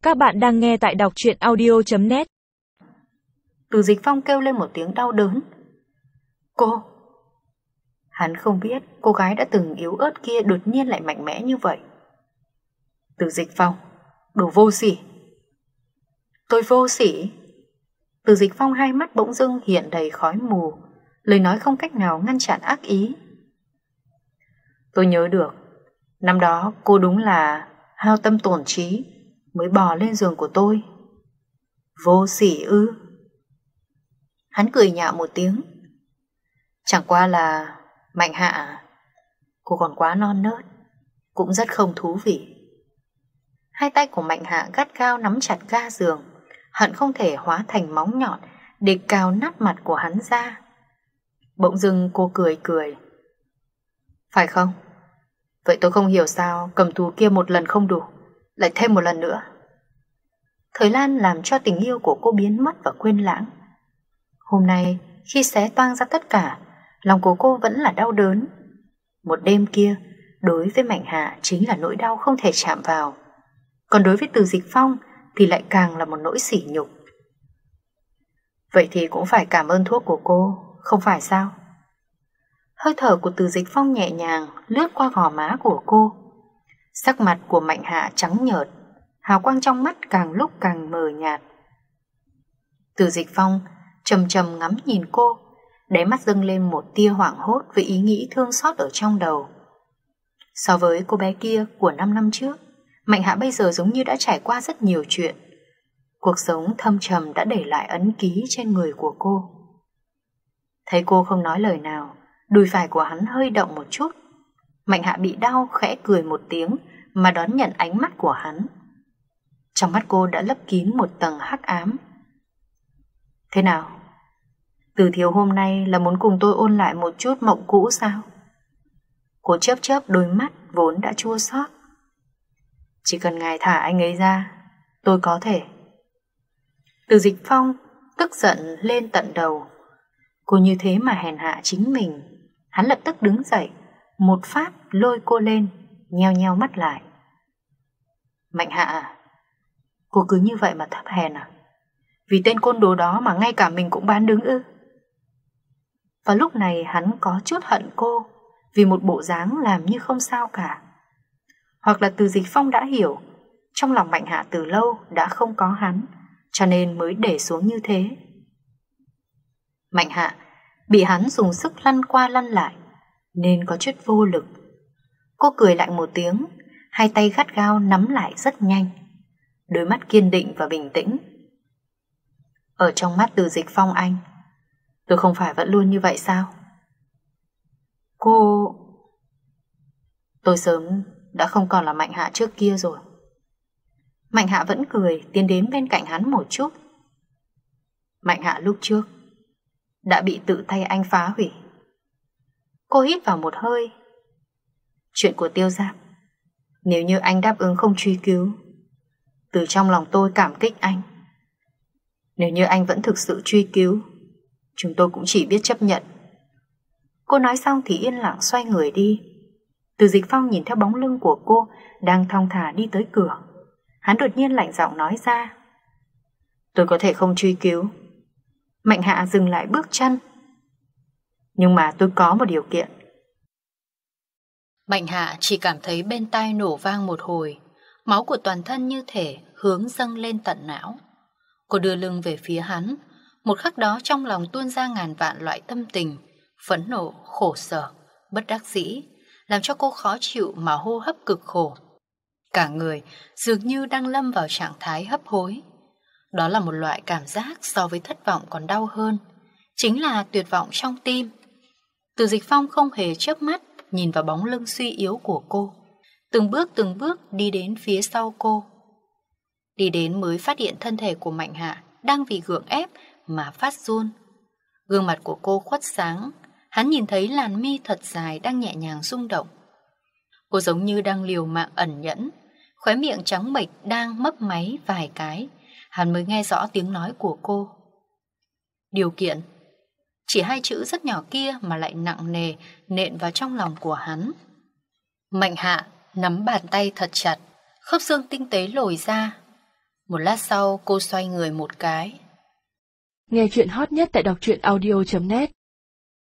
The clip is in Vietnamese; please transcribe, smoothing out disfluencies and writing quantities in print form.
Các bạn đang nghe tại đọc truyện audio.net. Từ Dịch Phong kêu lên một tiếng đau đớn. Cô! Hắn không biết cô gái đã từng yếu ớt kia đột nhiên lại mạnh mẽ như vậy. Từ Dịch Phong, đồ vô sỉ! Tôi vô sỉ? Từ Dịch Phong hai mắt bỗng dưng hiện đầy khói mù, lời nói không cách nào ngăn chặn ác ý. Tôi nhớ được, năm đó cô đúng là hao tâm tổn trí mới bò lên giường của tôi. Vô sỉ ư? Hắn cười nhạo một tiếng. Chẳng qua là Mạnh Hạ, cô còn quá non nớt, cũng rất không thú vị. Hai tay của Mạnh Hạ gắt gao nắm chặt ga giường, hận không thể hóa thành móng nhọn để cào nát mặt của hắn ra. Bỗng dưng cô cười cười. Phải không? Vậy tôi không hiểu sao cầm tù kia một lần không đủ, lại thêm một lần nữa. Thời Lan làm cho tình yêu của cô biến mất và quên lãng. Hôm nay khi xé toang ra tất cả, lòng của cô vẫn là đau đớn. Một đêm kia đối với Mạnh Hạ chính là nỗi đau không thể chạm vào, còn đối với Từ Dịch Phong thì lại càng là một nỗi sỉ nhục. Vậy thì cũng phải cảm ơn thuốc của cô, không phải sao? Hơi thở của Từ Dịch Phong nhẹ nhàng lướt qua gò má của cô. Sắc mặt của Mạnh Hạ trắng nhợt, hào quang trong mắt càng lúc càng mờ nhạt. Từ Dịch Phong trầm trầm ngắm nhìn cô, đáy mắt dâng lên một tia hoảng hốt với ý nghĩ thương xót ở trong đầu. So với cô bé kia của 5 năm trước, Mạnh Hạ bây giờ giống như đã trải qua rất nhiều chuyện. Cuộc sống thâm trầm đã để lại ấn ký trên người của cô. Thấy cô không nói lời nào, đùi phải của hắn hơi động một chút. Mạnh Hạ bị đau khẽ cười một tiếng mà đón nhận ánh mắt của hắn. Trong mắt cô đã lấp kín một tầng hắc ám. Thế nào? Từ Thiếu hôm nay là muốn cùng tôi ôn lại một chút mộng cũ sao? Cô chớp chớp đôi mắt vốn đã chua xót. Chỉ cần ngài thả anh ấy ra, tôi có thể. Từ Dịch Phong tức giận lên tận đầu. Cô như thế mà hèn hạ chính mình. Hắn lập tức đứng dậy, một phát lôi cô lên, nheo nheo mắt lại. Mạnh Hạ à, cô cứ như vậy mà thấp hèn à? Vì tên côn đồ đó mà ngay cả mình cũng bán đứng ư? Và lúc này hắn có chút hận cô vì một bộ dáng làm như không sao cả. Hoặc là Từ Dịch Phong đã hiểu trong lòng Mạnh Hạ từ lâu đã không có hắn, cho nên mới để xuống như thế. Mạnh Hạ bị hắn dùng sức lăn qua lăn lại nên có chút vô lực. Cô cười lạnh một tiếng, hai tay gắt gao nắm lại rất nhanh, đôi mắt kiên định và bình tĩnh. Ở trong mắt Từ Dịch Phong anh, tôi không phải vẫn luôn như vậy sao? Cô... Tôi sớm đã không còn là Mạnh Hạ trước kia rồi. Mạnh Hạ vẫn cười tiến đến bên cạnh hắn một chút. Mạnh Hạ lúc trước đã bị tự tay anh phá hủy. Cô hít vào một hơi. Chuyện của Tiêu Giáp, nếu như anh đáp ứng không truy cứu, từ trong lòng tôi cảm kích anh. Nếu như anh vẫn thực sự truy cứu, chúng tôi cũng chỉ biết chấp nhận. Cô nói xong thì yên lặng xoay người đi. Từ Dịch Phong nhìn theo bóng lưng của cô đang thong thả đi tới cửa. Hắn đột nhiên lạnh giọng nói ra. Tôi có thể không truy cứu. Mạnh Hạ dừng lại bước chân. Nhưng mà tôi có một điều kiện. Mạnh Hạ chỉ cảm thấy bên tai nổ vang một hồi, máu của toàn thân như thể hướng dâng lên tận não. Cô đưa lưng về phía hắn, một khắc đó trong lòng tuôn ra ngàn vạn loại tâm tình, phẫn nộ, khổ sở, bất đắc dĩ, làm cho cô khó chịu mà hô hấp cực khổ. Cả người dường như đang lâm vào trạng thái hấp hối. Đó là một loại cảm giác so với thất vọng còn đau hơn, chính là tuyệt vọng trong tim. Từ Dịch Phong không hề chớp mắt nhìn vào bóng lưng suy yếu của cô, từng bước đi đến phía sau cô. Đi đến mới phát hiện thân thể của Mạnh Hạ đang vì gượng ép mà phát run. Gương mặt của cô khuất sáng, hắn nhìn thấy làn mi thật dài đang nhẹ nhàng rung động. Cô giống như đang liều mạng ẩn nhẫn, khóe miệng trắng bệch đang mấp máy vài cái, hắn mới nghe rõ tiếng nói của cô. Điều kiện. Chỉ hai chữ rất nhỏ kia mà lại nặng nề nện vào trong lòng của hắn. Mạnh Hạ nắm bàn tay thật chặt, khớp xương tinh tế lồi ra. Một lát sau cô xoay người một cái. Nghe chuyện hot nhất tại đọc truyện audio.net